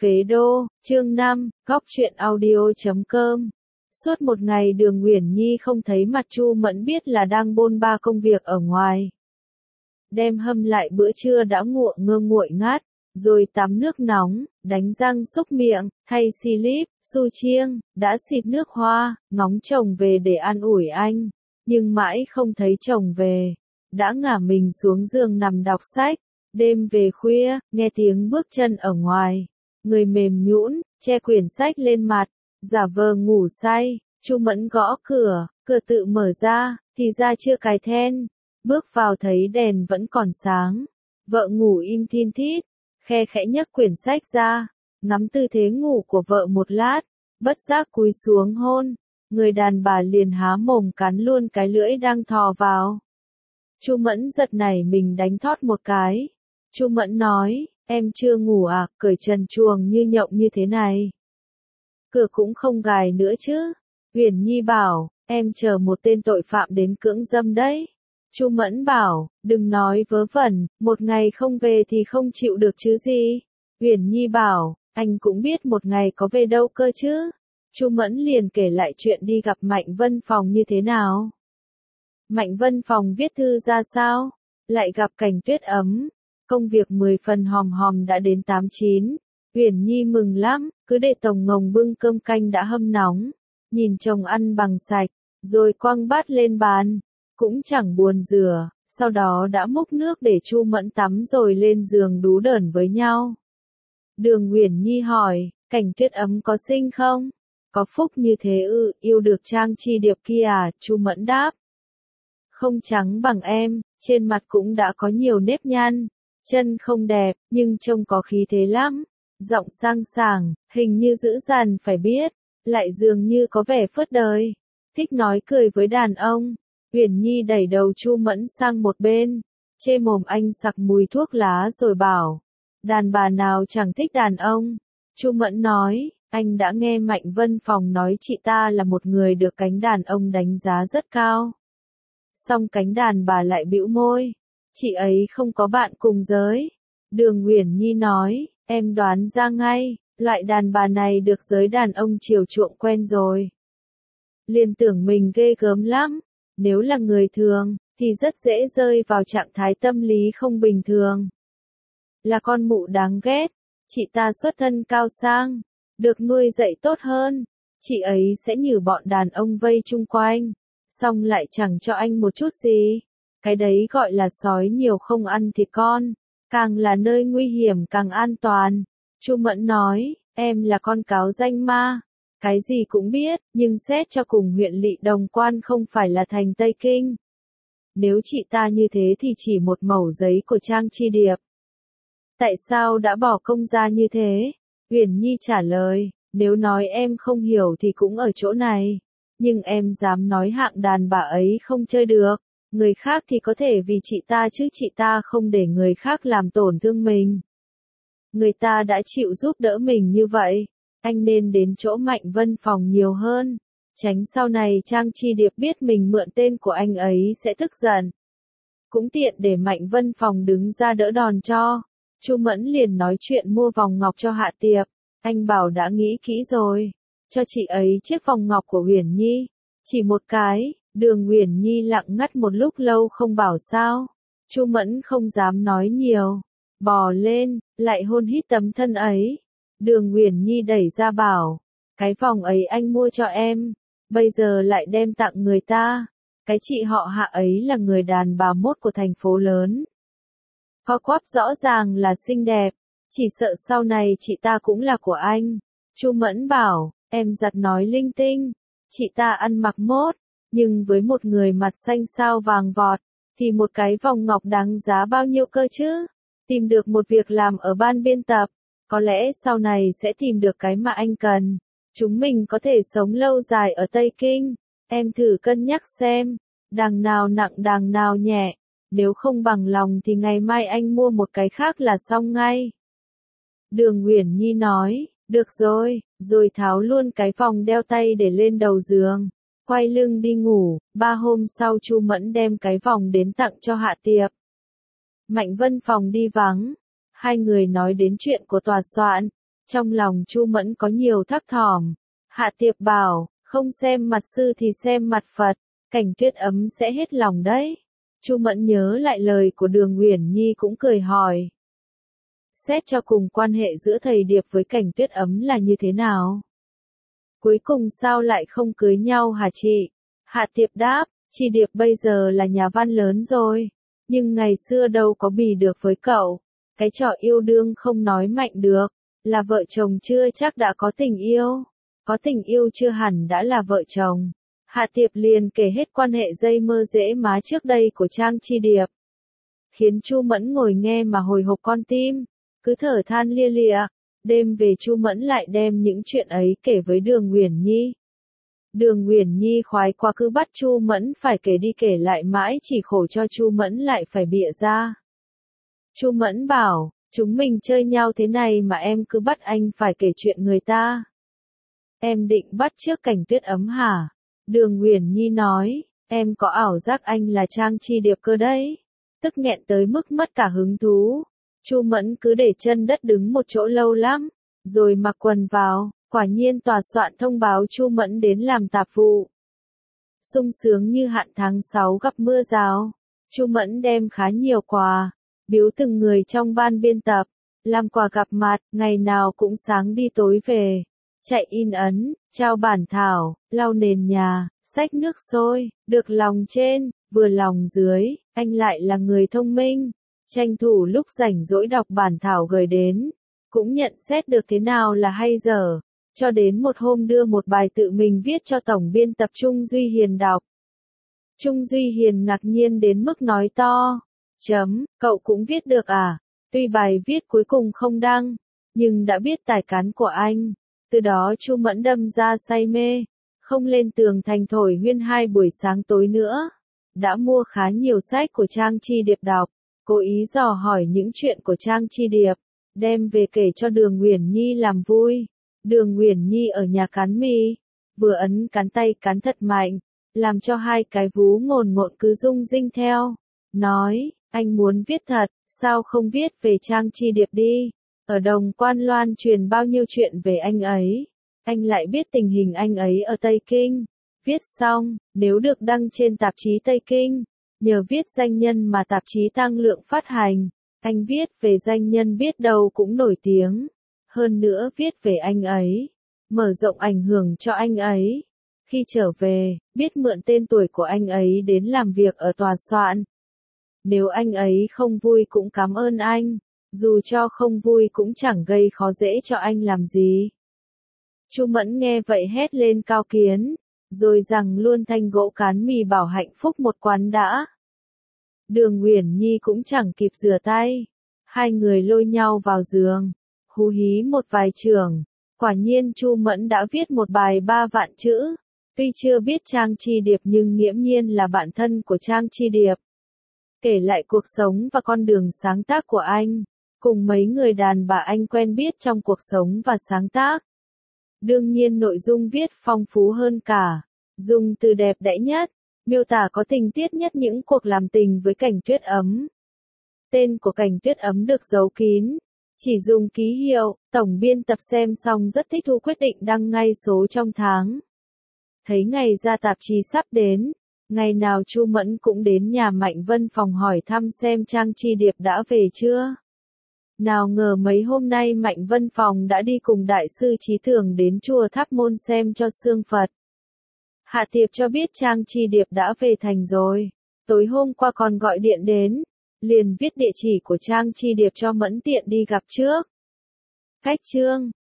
Phế Đô, chương 5, Góc truyện audio.com. Suốt một ngày Đường Uyển Nhi không thấy mặt Chu Mẫn biết là đang bôn ba công việc ở ngoài. Đem hâm lại bữa trưa đã nguội ngát, rồi tắm nước nóng, đánh răng xúc miệng, thay slip, su chiêng, đã xịt nước hoa, ngóng chồng về để an ủi anh. Nhưng mãi không thấy chồng về, đã ngả mình xuống giường nằm đọc sách. Đêm về khuya, nghe tiếng bước chân ở ngoài, người mềm nhũn, che quyển sách lên mặt, giả vờ ngủ say. Chu Mẫn gõ cửa, cửa tự mở ra, thì ra chưa cài then. Bước vào thấy đèn vẫn còn sáng, vợ ngủ im thin thít, khe khẽ nhấc quyển sách ra, ngắm tư thế ngủ của vợ một lát, bất giác cúi xuống hôn. Người đàn bà liền há mồm cắn luôn cái lưỡi đang thò vào. Chu Mẫn giật nảy mình đánh thót một cái. Chu Mẫn nói, em chưa ngủ à, cởi trần truồng như nhộng như thế này. Cửa cũng không gài nữa chứ. Uyển Nhi bảo, em chờ một tên tội phạm đến cưỡng dâm đấy. Chu Mẫn bảo, đừng nói vớ vẩn, một ngày không về thì không chịu được chứ gì. Uyển Nhi bảo, anh cũng biết một ngày có về đâu cơ chứ. Chu Mẫn liền kể lại chuyện đi gặp Mạnh Vân Phòng như thế nào. Mạnh Vân Phòng viết thư ra sao, lại gặp Cảnh Tuyết Ấm. Công việc 10 phần hòm hòm đã đến 8-9. Uyển Nhi mừng lắm, cứ để Tổng Ngồng bưng cơm canh đã hâm nóng, nhìn chồng ăn bằng sạch, rồi quăng bát lên bàn, cũng chẳng buồn rửa, sau đó đã múc nước để Chu Mẫn tắm rồi lên giường đú đởn với nhau. Đường Uyển Nhi hỏi, Cảnh Tuyết Ấm có xinh không? Có phúc như thế ư, yêu được Trang Chi Điệp kia à? Chu Mẫn đáp. Không trắng bằng em, trên mặt cũng đã có nhiều nếp nhăn. Chân không đẹp, nhưng trông có khí thế lắm. Giọng sang sảng, hình như dữ dằn phải biết, lại dường như có vẻ phớt đời. Thích nói cười với đàn ông. Uyển Nhi đẩy đầu Chu Mẫn sang một bên, chê mồm anh sặc mùi thuốc lá rồi bảo, đàn bà nào chẳng thích đàn ông. Chu Mẫn nói, anh đã nghe Mạnh Vân Phòng nói chị ta là một người được cánh đàn ông đánh giá rất cao. Song cánh đàn bà lại bĩu môi. Chị ấy không có bạn cùng giới. Đường Uyển Nhi nói, em đoán ra ngay, loại đàn bà này được giới đàn ông chiều chuộng quen rồi. Liền tưởng mình ghê gớm lắm. Nếu là người thường, thì rất dễ rơi vào trạng thái tâm lý không bình thường. Là con mụ đáng ghét. Chị ta xuất thân cao sang, được nuôi dạy tốt hơn. Chị ấy sẽ nhử bọn đàn ông vây chung quanh, xong lại chẳng cho anh một chút gì. Cái đấy gọi là sói nhiều không ăn thịt con, càng là nơi nguy hiểm càng an toàn. Chu Mẫn nói, em là con cáo danh ma, cái gì cũng biết, nhưng xét cho cùng huyện lỵ Đồng Quan không phải là thành Tây Kinh. Nếu chị ta như thế thì chỉ một mẩu giấy của Trang Chi Điệp. Tại sao đã bỏ công ra như thế? Uyển Nhi trả lời, nếu nói em không hiểu thì cũng ở chỗ này. Nhưng em dám nói hạng đàn bà ấy không chơi được. Người khác thì có thể vì chị ta chứ chị ta không để người khác làm tổn thương mình. Người ta đã chịu giúp đỡ mình như vậy, anh nên đến chỗ Mạnh Vân Phòng nhiều hơn, tránh sau này Trang Chi Điệp biết mình mượn tên của anh ấy sẽ tức giận. Cũng tiện để Mạnh Vân Phòng đứng ra đỡ đòn cho. Chu Mẫn liền nói chuyện mua vòng ngọc cho Hạ Tiệp, anh bảo đã nghĩ kỹ rồi, cho chị ấy chiếc vòng ngọc của Uyển Nhi, chỉ một cái. Đường Uyển Nhi lặng ngắt một lúc lâu không bảo sao. Chu Mẫn không dám nói nhiều, bò lên, lại hôn hít tấm thân ấy. Đường Uyển Nhi đẩy ra bảo, cái vòng ấy anh mua cho em, bây giờ lại đem tặng người ta. Cái chị họ Hạ ấy là người đàn bà mốt của thành phố lớn. Co quắp rõ ràng là xinh đẹp, chỉ sợ sau này chị ta cũng là của anh. Chu Mẫn bảo, em giặt nói linh tinh, chị ta ăn mặc mốt. Nhưng với một người mặt xanh sao vàng vọt, thì một cái vòng ngọc đáng giá bao nhiêu cơ chứ? Tìm được một việc làm ở ban biên tập, có lẽ sau này sẽ tìm được cái mà anh cần. Chúng mình có thể sống lâu dài ở Tây Kinh. Em thử cân nhắc xem, đằng nào nặng đằng nào nhẹ. Nếu không bằng lòng thì ngày mai anh mua một cái khác là xong ngay. Đường Uyển Nhi nói, được rồi tháo luôn cái vòng đeo tay để lên đầu giường. Quay lưng đi ngủ. 3 hôm sau Chu Mẫn đem cái vòng đến tặng cho Hạ Tiệp. Mạnh Vân Phòng đi vắng. Hai người nói đến chuyện của tòa soạn. Trong lòng Chu Mẫn có nhiều thắc thỏm. Hạ Tiệp bảo, không xem mặt sư thì xem mặt Phật, Cảnh Tuyết Ấm sẽ hết lòng đấy. Chu Mẫn nhớ lại lời của Đường Uyển Nhi cũng cười hỏi. Xét cho cùng quan hệ giữa thầy Điệp với Cảnh Tuyết Ấm là như thế nào? Cuối cùng sao lại không cưới nhau hả chị? Hạ Tiệp đáp, chị Điệp bây giờ là nhà văn lớn rồi, nhưng ngày xưa đâu có bì được với cậu. Cái trò yêu đương không nói mạnh được, là vợ chồng chưa chắc đã có tình yêu, có tình yêu chưa hẳn đã là vợ chồng. Hạ Tiệp liền kể hết quan hệ dây mơ rễ má trước đây của Trang Chi Điệp, khiến Chu Mẫn ngồi nghe mà hồi hộp con tim, cứ thở than lia lịa. Đêm về Chu Mẫn lại đem những chuyện ấy kể với Đường Uyển Nhi. Đường Uyển Nhi khoái quá cứ bắt Chu Mẫn phải kể đi kể lại mãi, chỉ khổ cho Chu Mẫn lại phải bịa ra. Chu Mẫn bảo, chúng mình chơi nhau thế này mà em cứ bắt anh phải kể chuyện người ta. Em định bắt chước Cảnh Tuyết Ấm hả? Đường Uyển Nhi nói, em có ảo giác anh là Trang Chi Điệp cơ đấy. Tức nghẹn tới mức mất cả hứng thú. Chu Mẫn cứ để chân đất đứng một chỗ lâu lắm, rồi mặc quần vào, quả nhiên tòa soạn thông báo Chu Mẫn đến làm tạp vụ. Sung sướng như hạn tháng 6 gặp mưa rào, Chu Mẫn đem khá nhiều quà, biếu từng người trong ban biên tập, làm quà gặp mặt, ngày nào cũng sáng đi tối về, chạy in ấn, trao bản thảo, lau nền nhà, xách nước sôi, được lòng trên, vừa lòng dưới, anh lại là người thông minh. Tranh thủ lúc rảnh rỗi đọc bản thảo gửi đến, cũng nhận xét được thế nào là hay dở, cho đến một hôm đưa một bài tự mình viết cho tổng biên tập Trung Duy Hiền đọc. Trung Duy Hiền ngạc nhiên đến mức nói to, cậu cũng viết được à? Tuy bài viết cuối cùng không đăng, nhưng đã biết tài cán của anh. Từ đó Chu Mẫn đâm ra say mê, không lên tường thành thổi huyên 2 buổi sáng tối nữa. Đã mua khá nhiều sách của Trang Chi Điệp đọc. Cố ý dò hỏi những chuyện của Trang Chi Điệp, đem về kể cho Đường Uyển Nhi làm vui. Đường Uyển Nhi ở nhà cán mì, vừa ấn cán tay cán thật mạnh, làm cho 2 cái vú ngồn ngộn cứ rung rinh theo. Nói, anh muốn viết thật, sao không viết về Trang Chi Điệp đi? Ở Đồng Quan loan truyền bao nhiêu chuyện về anh ấy, anh lại biết tình hình anh ấy ở Tây Kinh. Viết xong, nếu được đăng trên tạp chí Tây Kinh, nhờ viết danh nhân mà tạp chí tăng lượng phát hành, anh viết về danh nhân biết đâu cũng nổi tiếng. Hơn nữa viết về anh ấy, mở rộng ảnh hưởng cho anh ấy. Khi trở về, biết mượn tên tuổi của anh ấy đến làm việc ở tòa soạn. Nếu anh ấy không vui cũng cảm ơn anh, dù cho không vui cũng chẳng gây khó dễ cho anh làm gì. Chu Mẫn nghe vậy hét lên cao kiến, rồi rằng luôn thanh gỗ cán mì bảo hạnh phúc một quán đã. Đường Uyển Nhi cũng chẳng kịp rửa tay, 2 người lôi nhau vào giường, hú hí một vài chưởng. Quả nhiên Chu Mẫn đã viết một bài 3 vạn chữ. Tuy chưa biết Trang Chi Điệp nhưng nghiễm nhiên là bạn thân của Trang Chi Điệp. Kể lại cuộc sống và con đường sáng tác của anh, cùng mấy người đàn bà anh quen biết trong cuộc sống và sáng tác. Đương nhiên nội dung viết phong phú hơn cả, dùng từ đẹp đẽ nhất, miêu tả có tình tiết nhất những cuộc làm tình với Cảnh Tuyết Ấm. Tên của Cảnh Tuyết Ấm được giấu kín, chỉ dùng ký hiệu. Tổng biên tập xem xong rất thích thú quyết định đăng ngay số trong tháng. Thấy ngày ra tạp chí sắp đến, ngày nào Chu Mẫn cũng đến nhà Mạnh Vân Phòng hỏi thăm xem Trang Chi Điệp đã về chưa. Nào ngờ mấy hôm nay Mạnh Vân Phòng đã đi cùng Đại sư Trí Thường đến chùa Tháp Môn xem cho xương Phật. Hạ Tiệp cho biết Trang Chi Điệp đã về thành rồi, tối hôm qua còn gọi điện đến, liền viết địa chỉ của Trang Chi Điệp cho Mẫn tiện đi gặp trước. Cách chương